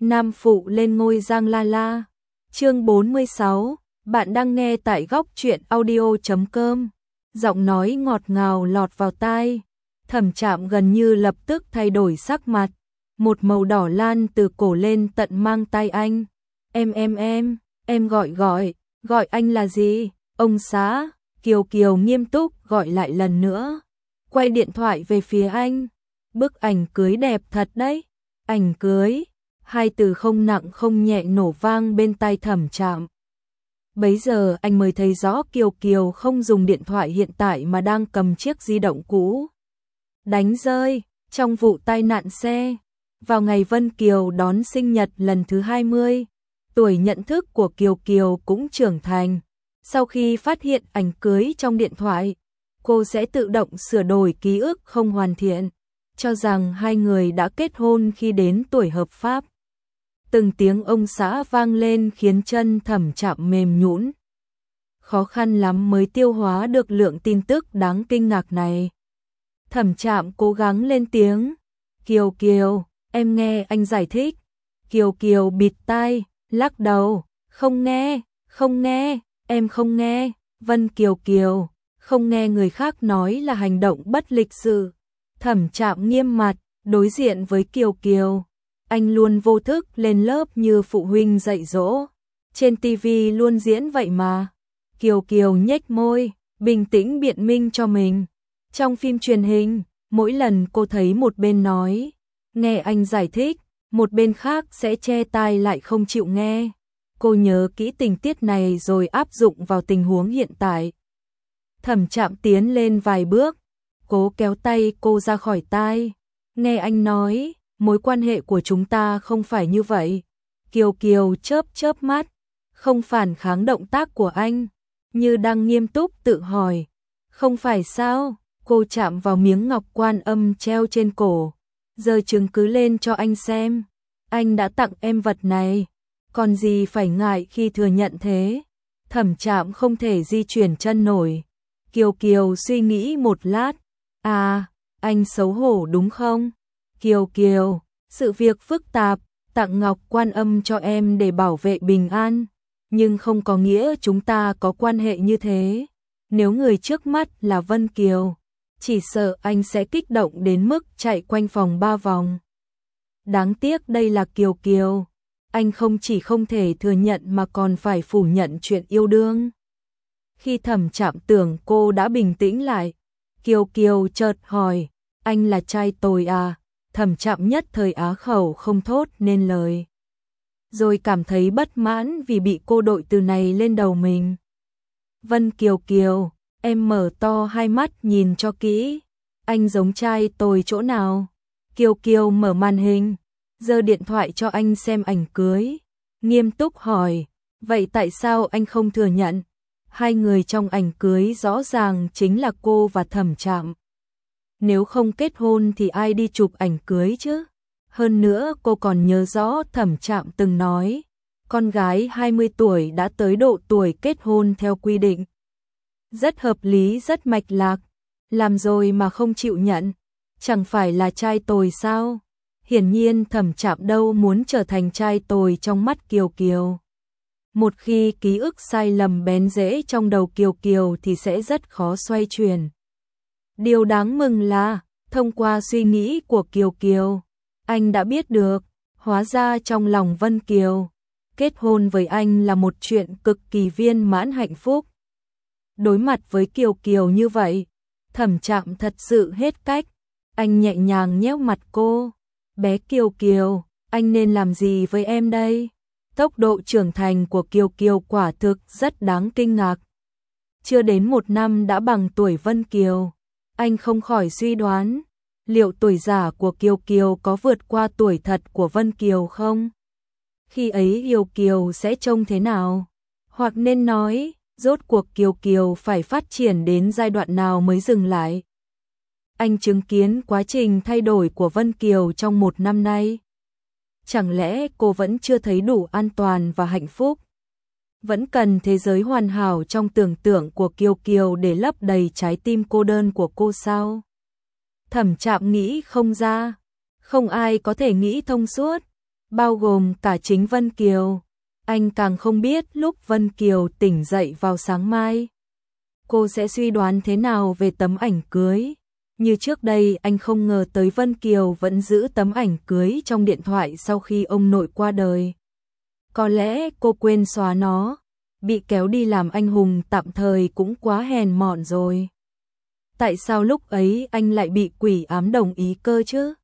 Nam phụ lên ngôi Giang La La. Chương 46, bạn đang nghe tại góc truyện audio.com. Giọng nói ngọt ngào lọt vào tai. Thẩm Trạm gần như lập tức thay đổi sắc mặt, một màu đỏ lan từ cổ lên tận mang tai anh. Em gọi anh là gì? Ông xã. Kiều Kiều nghiêm túc gọi lại lần nữa, quay điện thoại về phía anh. Bức ảnh cưới đẹp thật đấy. Ảnh cưới. Hai từ không nặng không nhẹ nổ vang bên tai Thẩm Trạm. Bấy giờ anh mới thấy rõ Kiều Kiều không dùng điện thoại hiện tại mà đang cầm chiếc di động cũ. Đánh rơi trong vụ tai nạn xe. Vào ngày Vân Kiều đón sinh nhật lần thứ 20, tuổi nhận thức của Kiều Kiều cũng trưởng thành. Sau khi phát hiện ảnh cưới trong điện thoại, cô sẽ tự động sửa đổi ký ức không hoàn thiện, cho rằng hai người đã kết hôn khi đến tuổi hợp pháp. Từng tiếng ông xã vang lên khiến chân Thẩm Trạm mềm nhũn. Khó khăn lắm mới tiêu hóa được lượng tin tức đáng kinh ngạc này. Thẩm Trạm cố gắng lên tiếng. Kiều Kiều, em nghe anh giải thích. Kiều Kiều bịt tai, lắc đầu. Không nghe, em không nghe. Vân Kiều Kiều, không nghe người khác nói là hành động bất lịch sự. Thẩm Trạm nghiêm mặt, đối diện với Kiều Kiều. Anh luôn vô thức lên lớp như phụ huynh dạy dỗ. Trên tivi luôn diễn vậy mà. Kiều Kiều nhếch môi, bình tĩnh biện minh cho mình. Trong phim truyền hình, mỗi lần cô thấy một bên nói, nghe anh giải thích, một bên khác sẽ che tai lại không chịu nghe. Cô nhớ kỹ tình tiết này rồi áp dụng vào tình huống hiện tại. Thẩm Trạm tiến lên vài bước, cố kéo tay cô ra khỏi tai. Nghe anh nói, mối quan hệ của chúng ta không phải như vậy. Kiều Kiều chớp mắt, không phản kháng động tác của anh, như đang nghiêm túc tự hỏi. Không phải sao? Cô chạm vào miếng ngọc quan âm treo trên cổ, giơ chứng cứ lên cho anh xem. Anh đã tặng em vật này, còn gì phải ngại khi thừa nhận thế. Thẩm Trạm không thể di chuyển chân nổi. Kiều Kiều suy nghĩ một lát. À, anh xấu hổ đúng không? Kiều Kiều, sự việc phức tạp, tặng ngọc quan âm cho em để bảo vệ bình an, nhưng không có nghĩa chúng ta có quan hệ như thế. Nếu người trước mắt là Vân Kiều, chỉ sợ anh sẽ kích động đến mức chạy quanh phòng 3 vòng. Đáng tiếc đây là Kiều Kiều, anh không chỉ không thể thừa nhận mà còn phải phủ nhận chuyện yêu đương. Khi Thẩm Trạm tưởng cô đã bình tĩnh lại, Kiều Kiều chợt hỏi, anh là trai tôi à? Thẩm Trạm nhất thời á khẩu không thốt nên lời, rồi cảm thấy bất mãn vì bị cô đội từ này lên đầu mình. Vân Kiều Kiều, em mở to hai mắt nhìn cho kỹ, anh giống trai tôi chỗ nào? Kiều Kiều mở màn hình, giơ điện thoại cho anh xem ảnh cưới, nghiêm túc hỏi, vậy tại sao anh không thừa nhận? Hai người trong ảnh cưới rõ ràng chính là cô và Thẩm Trạm. Nếu không kết hôn thì ai đi chụp ảnh cưới chứ? Hơn nữa cô còn nhớ rõ Thẩm Trạm từng nói, con gái 20 tuổi đã tới độ tuổi kết hôn theo quy định. Rất hợp lý, rất mạch lạc. Làm rồi mà không chịu nhận, chẳng phải là trai tồi sao? Hiển nhiên Thẩm Trạm đâu muốn trở thành trai tồi trong mắt Kiều Kiều. Một khi ký ức sai lầm bén rễ trong đầu Kiều Kiều thì sẽ rất khó xoay chuyển. Điều đáng mừng là, thông qua suy nghĩ của Kiều Kiều, anh đã biết được, hóa ra trong lòng Vân Kiều, kết hôn với anh là một chuyện cực kỳ viên mãn hạnh phúc. Đối mặt với Kiều Kiều như vậy, Thẩm Trạm thật sự hết cách. Anh nhẹ nhàng nhéo mặt cô. Bé Kiều Kiều, anh nên làm gì với em đây? Tốc độ trưởng thành của Kiều Kiều quả thực rất đáng kinh ngạc. Chưa đến 1 năm đã bằng tuổi Vân Kiều. Anh không khỏi suy đoán, liệu tuổi giả của Kiều Kiều có vượt qua tuổi thật của Vân Kiều không? Khi ấy Kiều Kiều sẽ trông thế nào? Hoặc nên nói, rốt cuộc Kiều Kiều phải phát triển đến giai đoạn nào mới dừng lại? Anh chứng kiến quá trình thay đổi của Vân Kiều trong 1 năm nay. Chẳng lẽ cô vẫn chưa thấy đủ an toàn và hạnh phúc? Vẫn cần thế giới hoàn hảo trong tưởng tượng của Kiều Kiều để lấp đầy trái tim cô đơn của cô sao? Thẩm Trạm nghĩ không ra, không ai có thể nghĩ thông suốt. bao gồm cả chính Vân Kiều. Anh càng không biết lúc Vân Kiều tỉnh dậy vào sáng mai, cô sẽ suy đoán thế nào về tấm ảnh cưới. Như trước đây anh không ngờ tới Vân Kiều vẫn giữ tấm ảnh cưới trong điện thoại sau khi ông nội qua đời. Có lẽ cô quên xóa nó, bị kéo đi làm anh hùng tạm thời cũng quá hèn mọn rồi. Tại sao lúc ấy anh lại bị quỷ ám đồng ý cơ chứ?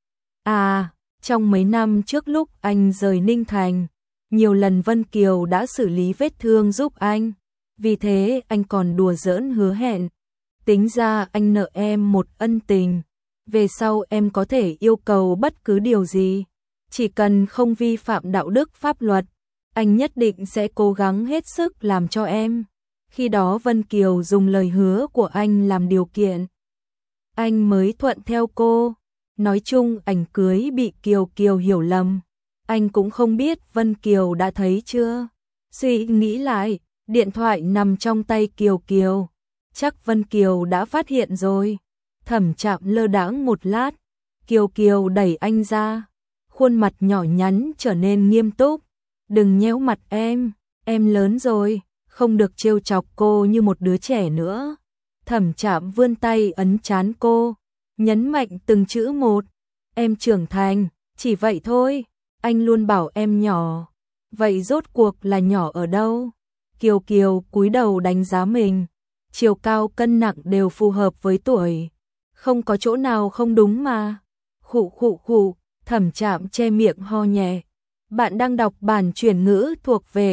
À, trong mấy năm trước lúc anh rời Ninh Thành, nhiều lần Vân Kiều đã xử lý vết thương giúp anh. Vì thế anh còn đùa giỡn hứa hẹn. Tính ra anh nợ em một ân tình. Về sau em có thể yêu cầu bất cứ điều gì. Chỉ cần không vi phạm đạo đức pháp luật, anh nhất định sẽ cố gắng hết sức làm cho em. Khi đó Vân Kiều dùng lời hứa của anh làm điều kiện. Anh mới thuận theo cô. Nói chung ảnh cưới bị Kiều Kiều hiểu lầm. Anh cũng không biết Vân Kiều đã thấy chưa. Suy nghĩ lại, điện thoại nằm trong tay Kiều Kiều. Chắc Vân Kiều đã phát hiện rồi. Thẩm Trạm lơ đãng một lát. Kiều Kiều đẩy anh ra. Khuôn mặt nhỏ nhắn trở nên nghiêm túc. Đừng nhéo mặt em lớn rồi, không được trêu chọc cô như một đứa trẻ nữa. Thẩm Trạm vươn tay ấn trán cô, nhấn mạnh từng chữ một. Em trưởng thành, chỉ vậy thôi, anh luôn bảo em nhỏ. Vậy rốt cuộc là nhỏ ở đâu? Kiều Kiều cúi đầu đánh giá mình, chiều cao cân nặng đều phù hợp với tuổi. Không có chỗ nào không đúng mà. Khụ khụ khụ, Thẩm Trạm che miệng ho nhẹ. Bạn đang đọc bản chuyển ngữ thuộc về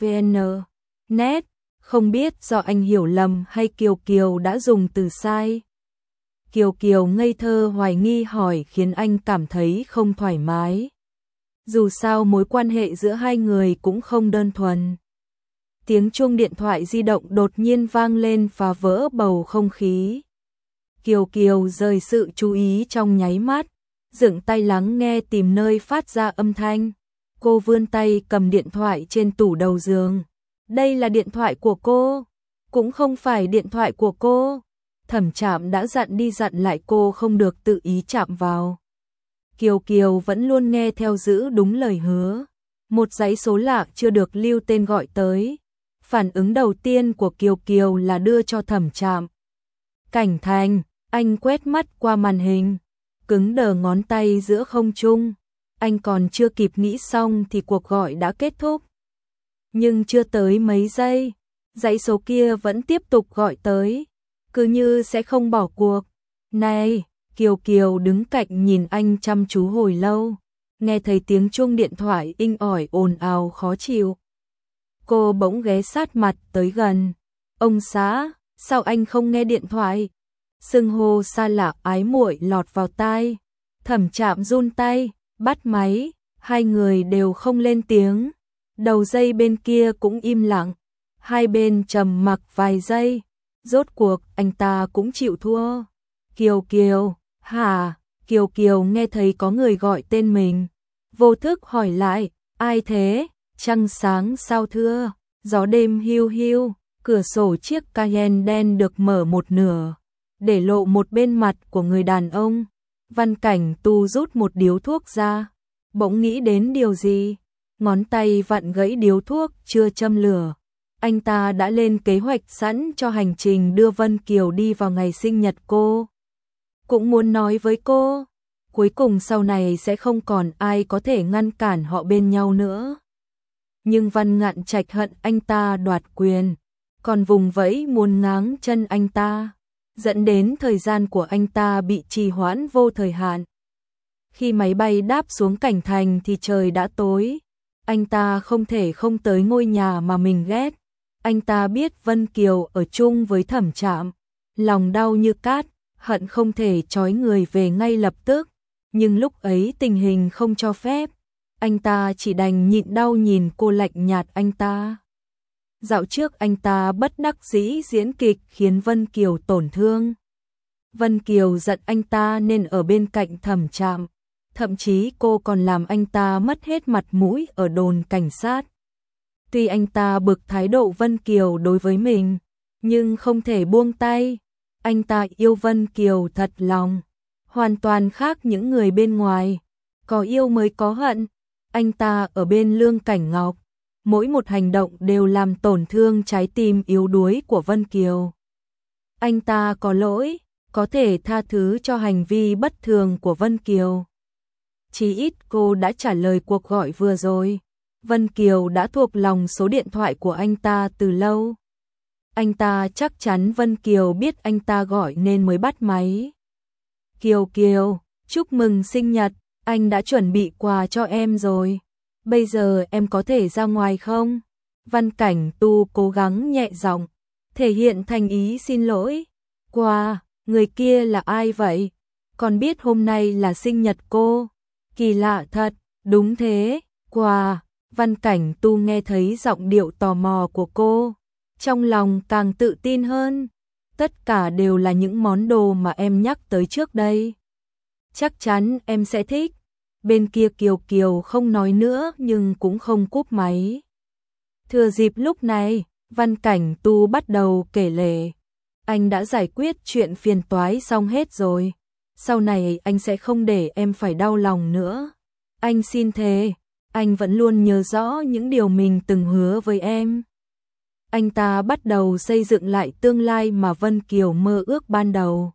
Elavn.net, không biết do anh hiểu lầm hay Kiều Kiều đã dùng từ sai. Kiều Kiều ngây thơ hoài nghi hỏi khiến anh cảm thấy không thoải mái. Dù sao mối quan hệ giữa hai người cũng không đơn thuần. Tiếng chuông điện thoại di động đột nhiên vang lên phá vỡ bầu không khí. Kiều Kiều rời sự chú ý trong nháy mắt, dựng tay lắng nghe tìm nơi phát ra âm thanh. Cô vươn tay cầm điện thoại trên tủ đầu giường. Đây là điện thoại của cô, cũng không phải điện thoại của cô. Thẩm Trạm đã dặn đi dặn lại cô không được tự ý chạm vào. Kiều Kiều vẫn luôn nghe theo giữ đúng lời hứa. Một dãy số lạ chưa được lưu tên gọi tới. Phản ứng đầu tiên của Kiều Kiều là đưa cho Thẩm Trạm. Cảnh Thành, anh quét mắt qua màn hình, cứng đờ ngón tay giữa không trung. Anh còn chưa kịp nghĩ xong thì cuộc gọi đã kết thúc. Nhưng chưa tới mấy giây, dãy số kia vẫn tiếp tục gọi tới, cứ như sẽ không bỏ cuộc. Này, Kiều Kiều đứng cạnh nhìn anh chăm chú hồi lâu, nghe thấy tiếng chuông điện thoại inh ỏi ồn ào khó chịu. Cô bỗng ghé sát mặt tới gần. Ông xã, sao anh không nghe điện thoại? Xưng hô xa lạ ái muội lọt vào tai. Thẩm Trạm run tay, bắt máy, hai người đều không lên tiếng. Đầu dây bên kia cũng im lặng. Hai bên trầm mặc vài giây. Rốt cuộc anh ta cũng chịu thua. Kiều Kiều, hả? Kiều Kiều nghe thấy có người gọi tên mình. Vô thức hỏi lại, ai thế? Trăng sáng sao thưa? Gió đêm hiu hiu. Cửa sổ chiếc Cayenne đen được mở một nửa, để lộ một bên mặt của người đàn ông. Văn Cảnh Tu rút một điếu thuốc ra, bỗng nghĩ đến điều gì, ngón tay vặn gãy điếu thuốc chưa châm lửa. Anh ta đã lên kế hoạch sẵn cho hành trình đưa Vân Kiều đi vào ngày sinh nhật cô. Cũng muốn nói với cô, cuối cùng sau này sẽ không còn ai có thể ngăn cản họ bên nhau nữa. Nhưng Văn Ngạn Trạch hận anh ta đoạt quyền, còn vùng vẫy muốn ngáng chân anh ta, dẫn đến thời gian của anh ta bị trì hoãn vô thời hạn. Khi máy bay đáp xuống Cảnh Thành thì trời đã tối. Anh ta không thể không tới ngôi nhà mà mình ghét. Anh ta biết Vân Kiều ở chung với Thẩm Trạm, lòng đau như cát, hận không thể trói người về ngay lập tức. Nhưng lúc ấy tình hình không cho phép, anh ta chỉ đành nhịn đau nhìn cô lạnh nhạt anh ta. Dạo trước anh ta bất đắc dĩ diễn kịch khiến Vân Kiều tổn thương. Vân Kiều giận anh ta nên ở bên cạnh Thẩm Trạm. Thậm chí cô còn làm anh ta mất hết mặt mũi ở đồn cảnh sát. Tuy anh ta bực thái độ Vân Kiều đối với mình, nhưng không thể buông tay. Anh ta yêu Vân Kiều thật lòng, hoàn toàn khác những người bên ngoài. Có yêu mới có hận. Anh ta ở bên Lương Cảnh Ngọc, mỗi một hành động đều làm tổn thương trái tim yếu đuối của Vân Kiều. Anh ta có lỗi, có thể tha thứ cho hành vi bất thường của Vân Kiều. Chí ít cô đã trả lời cuộc gọi vừa rồi. Vân Kiều đã thuộc lòng số điện thoại của anh ta từ lâu. Anh ta chắc chắn Vân Kiều biết anh ta gọi nên mới bắt máy. Kiều Kiều, chúc mừng sinh nhật, anh đã chuẩn bị quà cho em rồi. Bây giờ em có thể ra ngoài không? Văn Cảnh Tu cố gắng nhẹ giọng, thể hiện thành ý xin lỗi. Quà, người kia là ai vậy? Còn biết hôm nay là sinh nhật cô? Kỳ lạ thật, đúng thế, quà. Văn Cảnh Tu nghe thấy giọng điệu tò mò của cô, trong lòng càng tự tin hơn. Tất cả đều là những món đồ mà em nhắc tới trước đây. Chắc chắn em sẽ thích. Bên kia Kiều Kiều không nói nữa nhưng cũng không cúp máy. Thừa dịp lúc này, Văn Cảnh Tu bắt đầu kể lể. Anh đã giải quyết chuyện phiền toái xong hết rồi. Sau này anh sẽ không để em phải đau lòng nữa. Anh xin thề, anh vẫn luôn nhớ rõ những điều mình từng hứa với em. Anh ta bắt đầu xây dựng lại tương lai mà Vân Kiều mơ ước ban đầu.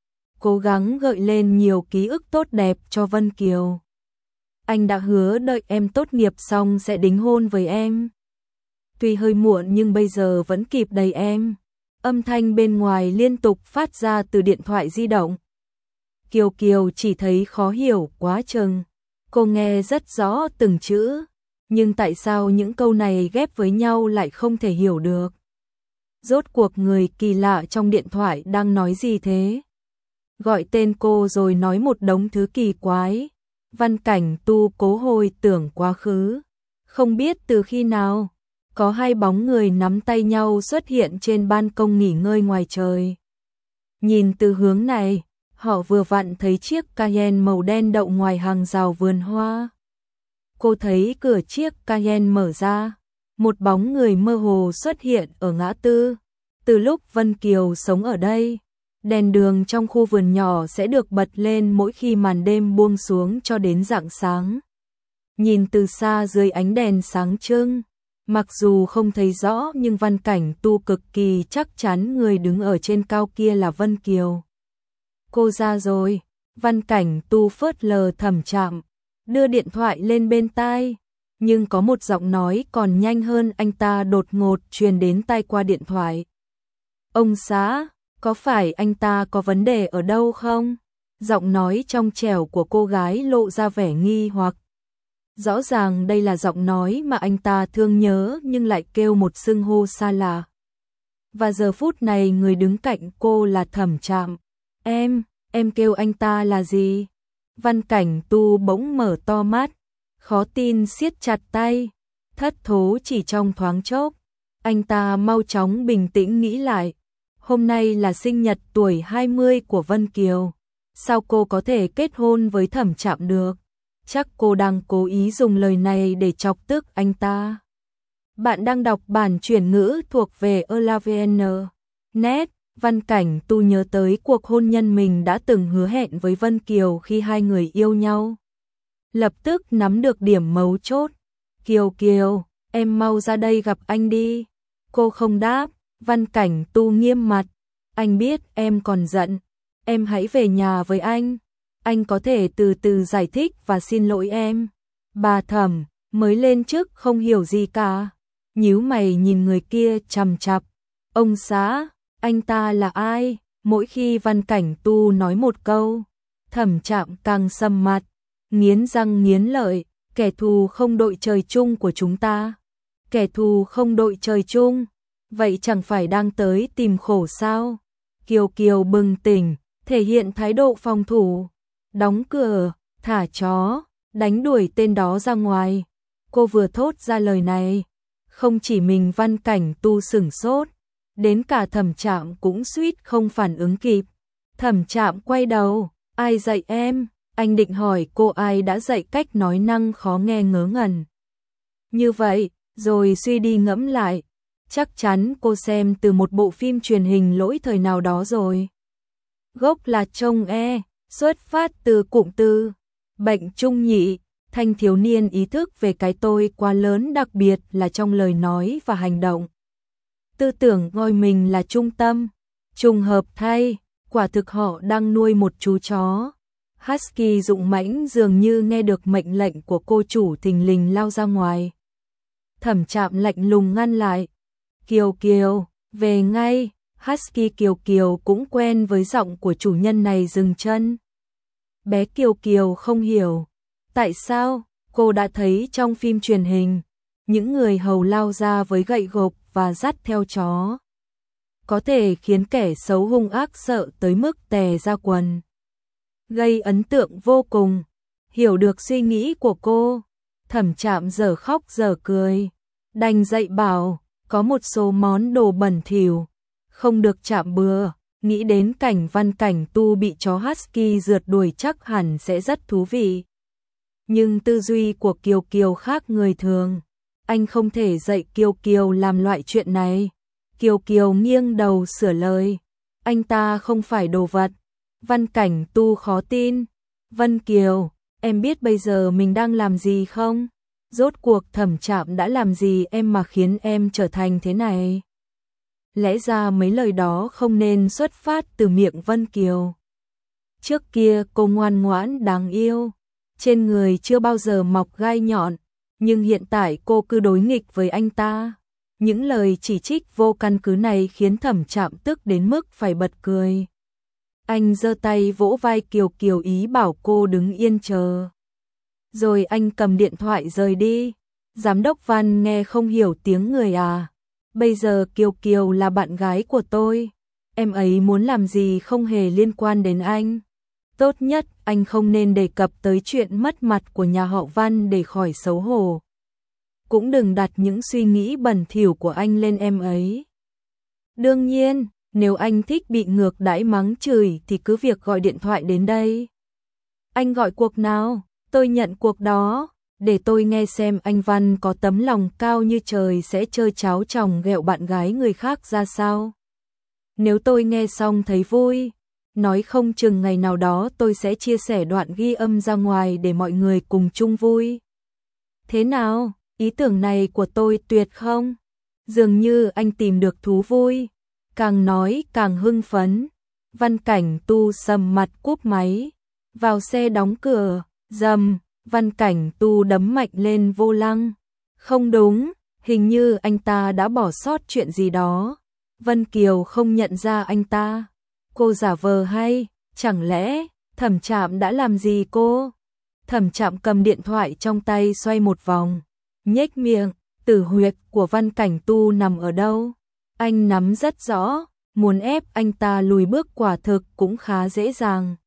Cố gắng gợi lên nhiều ký ức tốt đẹp cho Vân Kiều. Anh đã hứa đợi em tốt nghiệp xong sẽ đính hôn với em. Tuy hơi muộn nhưng bây giờ vẫn kịp đầy em. Âm thanh bên ngoài liên tục phát ra từ điện thoại di động. Kiều Kiều chỉ thấy khó hiểu quá chừng. Cô nghe rất rõ từng chữ, nhưng tại sao những câu này ghép với nhau lại không thể hiểu được? Rốt cuộc người kỳ lạ trong điện thoại đang nói gì thế? Gọi tên cô rồi nói một đống thứ kỳ quái. Văn Cảnh Tu cố hồi tưởng quá khứ. Không biết từ khi nào, có hai bóng người nắm tay nhau xuất hiện trên ban công nghỉ ngơi ngoài trời. Nhìn từ hướng này, họ vừa vặn thấy chiếc Cayenne màu đen đậu ngoài hàng rào vườn hoa. Cô thấy cửa chiếc Cayenne mở ra, một bóng người mơ hồ xuất hiện ở ngã tư. Từ lúc Vân Kiều sống ở đây, đèn đường trong khu vườn nhỏ sẽ được bật lên mỗi khi màn đêm buông xuống cho đến rạng sáng. Nhìn từ xa dưới ánh đèn sáng trưng, mặc dù không thấy rõ nhưng Văn Cảnh Tu cực kỳ chắc chắn người đứng ở trên cao kia là Vân Kiều. Cô ra rồi, Văn Cảnh Tu phớt lờ Thẩm Trạm, đưa điện thoại lên bên tai, nhưng có một giọng nói còn nhanh hơn anh ta đột ngột truyền đến tai qua điện thoại. Ông xã, có phải anh ta có vấn đề ở đâu không? Giọng nói trong trẻo của cô gái lộ ra vẻ nghi hoặc. Rõ ràng đây là giọng nói mà anh ta thương nhớ nhưng lại kêu một xưng hô xa lạ. Và giờ phút này người đứng cạnh cô là Thẩm Trạm. Em kêu anh ta là gì? Văn Cảnh Tu bỗng mở to mắt, khó tin siết chặt tay, thất thố chỉ trong thoáng chốc. Anh ta mau chóng bình tĩnh nghĩ lại. Hôm nay là sinh nhật tuổi 20 của Vân Kiều. Sao cô có thể kết hôn với Thẩm Trạm được? Chắc cô đang cố ý dùng lời này để chọc tức anh ta. Bạn đang đọc bản chuyển ngữ thuộc về ELAVN.net. Văn Cảnh Tu nhớ tới cuộc hôn nhân mình đã từng hứa hẹn với Vân Kiều khi hai người yêu nhau. Lập tức nắm được điểm mấu chốt. Kiều Kiều, em mau ra đây gặp anh đi. Cô không đáp, Văn Cảnh Tu nghiêm mặt. Anh biết em còn giận. Em hãy về nhà với anh có thể từ từ giải thích và xin lỗi em. Bà Thẩm mới lên chức không hiểu gì cả, nhíu mày nhìn người kia chằm chằm. Ông xã, anh ta là ai? Mỗi khi Văn Cảnh Tu nói một câu, Thẩm Trạm càng sầm mặt, nghiến răng nghiến lợi. Kẻ thù không đội trời chung của chúng ta. Kẻ thù không đội trời chung, vậy chẳng phải đang tới tìm khổ sao? Kiều Kiều bừng tỉnh, thể hiện thái độ phòng thủ. Đóng cửa, thả chó, đánh đuổi tên đó ra ngoài. Cô vừa thốt ra lời này, không chỉ mình Văn Cảnh Tu sửng sốt, đến cả Thẩm Trạm cũng suýt không phản ứng kịp. Thẩm Trạm quay đầu, ai dạy em? Anh định hỏi cô ai đã dạy cách nói năng khó nghe ngớ ngẩn như vậy, rồi suy đi ngẫm lại, chắc chắn cô xem từ một bộ phim truyền hình lỗi thời nào đó rồi. Gốc là trông xuất phát từ cụm từ bệnh chung nhị, Thanh thiếu niên ý thức về cái tôi quá lớn, đặc biệt là trong lời nói và hành động. Tư tưởng coi mình là trung tâm. Trùng hợp thay, quả thực họ đang nuôi một chú chó. Husky dũng mãnh dường như nghe được mệnh lệnh của cô chủ, thình lình lao ra ngoài. Thẩm Trạm lạnh lùng ngăn lại. Kiều Kiều, về ngay. Husky Kiều Kiều cũng quen với giọng của chủ nhân này, dừng chân. Bé Kiều Kiều không hiểu. Tại sao? Cô đã thấy trong phim truyền hình, những người hầu lao ra với gậy gộc và dắt theo chó, có thể khiến kẻ xấu hung ác sợ tới mức tè ra quần. Gây ấn tượng vô cùng. Hiểu được suy nghĩ của cô, Thẩm Trạm dở khóc dở cười. Đành dạy bảo, có một số món đồ bẩn thỉu không được chạm bừa. Nghĩ đến cảnh Văn Cảnh Tu bị chó Husky rượt đuổi chắc hẳn sẽ rất thú vị. Nhưng tư duy của Kiều Kiều khác người thường. Anh không thể dạy Kiều Kiều làm loại chuyện này. Kiều Kiều nghiêng đầu sửa lời. Anh ta không phải đồ vật. Văn Cảnh Tu khó tin. Vân Kiều, em biết bây giờ mình đang làm gì không? Rốt cuộc Thẩm Trạm đã làm gì em mà khiến em trở thành thế này? Lẽ ra mấy lời đó không nên xuất phát từ miệng Vân Kiều. Trước kia cô ngoan ngoãn đáng yêu, trên người chưa bao giờ mọc gai nhọn, nhưng hiện tại cô cứ đối nghịch với anh ta. Những lời chỉ trích vô căn cứ này khiến Thẩm Trạm tức đến mức phải bật cười. Anh giơ tay vỗ vai Kiều Kiều ý bảo cô đứng yên chờ. Rồi anh cầm điện thoại rời đi. Giám đốc Văn nghe không hiểu tiếng người à? Bây giờ Kiều Kiều là bạn gái của tôi. Em ấy muốn làm gì không hề liên quan đến anh. Tốt nhất anh không nên đề cập tới chuyện mất mặt của nhà họ Văn để khỏi xấu hổ. Cũng đừng đặt những suy nghĩ bẩn thỉu của anh lên em ấy. Đương nhiên, nếu anh thích bị ngược đãi mắng chửi thì cứ việc gọi điện thoại đến đây. Anh gọi cuộc nào? Tôi nhận cuộc đó. Để tôi nghe xem anh Văn có tấm lòng cao như trời sẽ chơi cháo chòng ghẹo bạn gái người khác ra sao. Nếu tôi nghe xong thấy vui, nói không chừng ngày nào đó tôi sẽ chia sẻ đoạn ghi âm ra ngoài để mọi người cùng chung vui. Thế nào, ý tưởng này của tôi tuyệt không? Dường như anh tìm được thú vui. Càng nói càng hưng phấn. Văn Cảnh Tu sầm mặt cúp máy. Vào xe đóng cửa, rầm. Văn Cảnh Tu đấm mạnh lên vô lăng. Không đúng, hình như anh ta đã bỏ sót chuyện gì đó. Vân Kiều không nhận ra anh ta. Cô giả vờ hay, chẳng lẽ Thẩm Trạm đã làm gì cô? Thẩm Trạm cầm điện thoại trong tay xoay một vòng, nhếch miệng. Tử huyệt của Văn Cảnh Tu nằm ở đâu? Anh nắm rất rõ, muốn ép anh ta lùi bước quả thực cũng khá dễ dàng.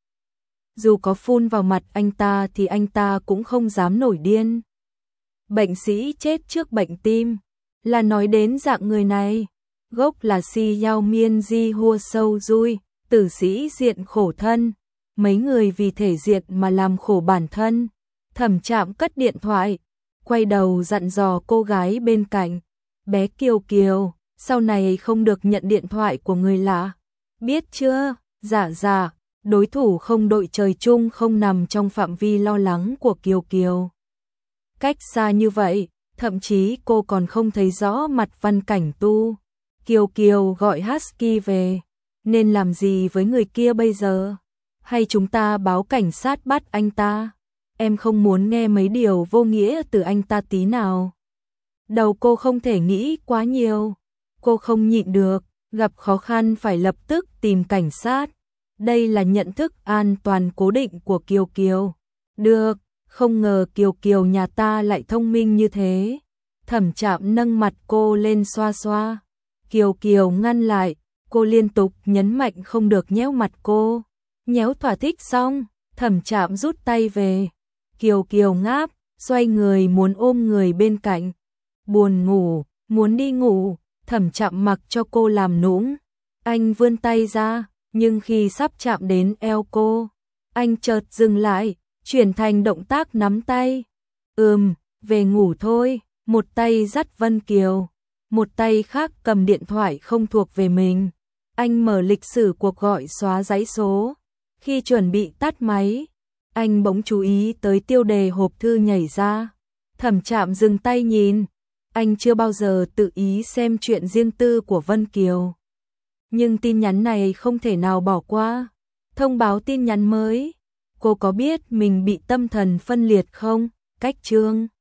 Dù có phun vào mặt anh ta thì anh ta cũng không dám nổi điên. Bệnh sĩ chết trước bệnh tim, là nói đến dạng người này. Gốc là Si Yao Miên Di Hua Sâu Dui, tử sĩ diện khổ thân. Mấy người vì thể diện mà làm khổ bản thân. Thẩm Trạm cất điện thoại, quay đầu dặn dò cô gái bên cạnh. Bé Kiều Kiều, sau này không được nhận điện thoại của người lạ. Biết chưa? Dạ dạ. Đối thủ không đội trời chung không nằm trong phạm vi lo lắng của Kiều Kiều. Cách xa như vậy, thậm chí cô còn không thấy rõ mặt Văn Cảnh Tu. Kiều Kiều gọi Husky về, nên làm gì với người kia bây giờ? Hay chúng ta báo cảnh sát bắt anh ta? Em không muốn nghe mấy điều vô nghĩa từ anh ta tí nào. Đầu cô không thể nghĩ quá nhiều. Cô không nhịn được, gặp khó khăn phải lập tức tìm cảnh sát. Đây là nhận thức an toàn cố định của Kiều Kiều. Được, không ngờ Kiều Kiều nhà ta lại thông minh như thế. Thẩm Trạm nâng mặt cô lên xoa xoa. Kiều Kiều ngăn lại, cô liên tục nhấn mạnh không được nhéo mặt cô. Nhéo thỏa thích xong, Thẩm Trạm rút tay về. Kiều Kiều ngáp, xoay người muốn ôm người bên cạnh. Buồn ngủ, muốn đi ngủ, Thẩm Trạm mặc cho cô làm nũng. Anh vươn tay ra, nhưng khi sắp chạm đến eo cô, anh chợt dừng lại, chuyển thành động tác nắm tay. Về ngủ thôi. Một tay dắt Vân Kiều, một tay khác cầm điện thoại không thuộc về mình. Anh mở lịch sử cuộc gọi xóa dãy số. Khi chuẩn bị tắt máy, Anh bỗng chú ý tới tiêu đề hộp thư nhảy ra. Thẩm Trạm dừng tay nhìn. Anh chưa bao giờ tự ý xem chuyện riêng tư của Vân Kiều. Nhưng tin nhắn này không thể nào bỏ qua. Thông báo tin nhắn mới. Cô có biết mình bị tâm thần phân liệt không? Cách chương